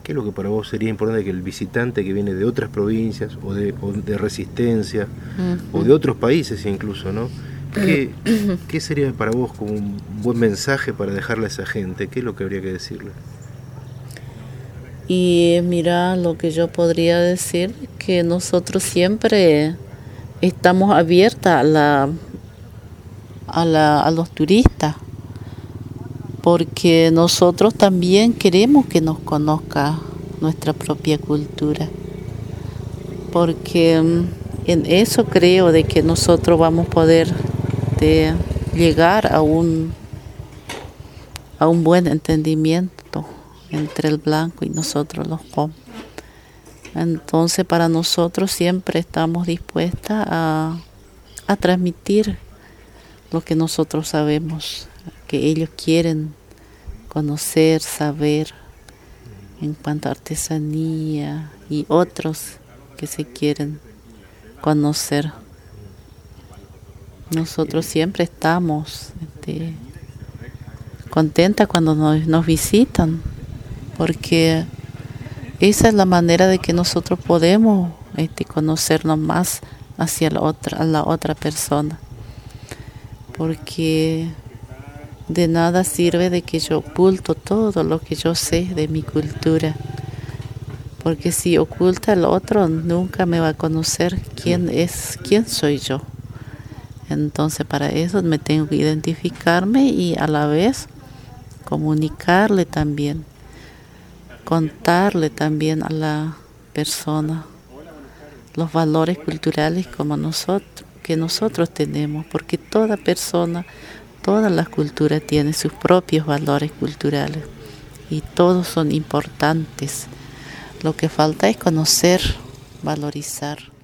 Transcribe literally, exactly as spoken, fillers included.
¿Qué es lo que para vos sería importante que el visitante que viene de otras provincias o de, o de Resistencia uh-huh. o de otros países incluso, ¿no? ¿Qué, ¿Qué sería para vos como un buen mensaje para dejarle a esa gente? ¿Qué es lo que habría que decirle? Y mira, lo que yo podría decir, que nosotros siempre estamos abiertas a, la, a, la, a los turistas, porque nosotros también queremos que nos conozca nuestra propia cultura, porque en eso creo de que nosotros vamos a poder de llegar a un, a un buen entendimiento entre el blanco y nosotros los com. Entonces para nosotros siempre estamos dispuestas a, a transmitir lo que nosotros sabemos, que ellos quieren conocer, saber en cuanto a artesanía y otros que se quieren conocer. Nosotros siempre estamos este, contentas cuando nos, nos visitan, porque esa es la manera de que nosotros podemos este, conocernos más hacia la otra, a la otra persona. Porque de nada sirve de que yo oculto todo lo que yo sé de mi cultura. Porque si oculta el otro, nunca me va a conocer quién es, quién soy yo. Entonces para eso me tengo que identificarme y a la vez comunicarle también, contarle también a la persona los valores culturales como nosotros, que nosotros tenemos, porque toda persona, todas las culturas tienen sus propios valores culturales y todos son importantes. Lo que falta es conocer, valorizar.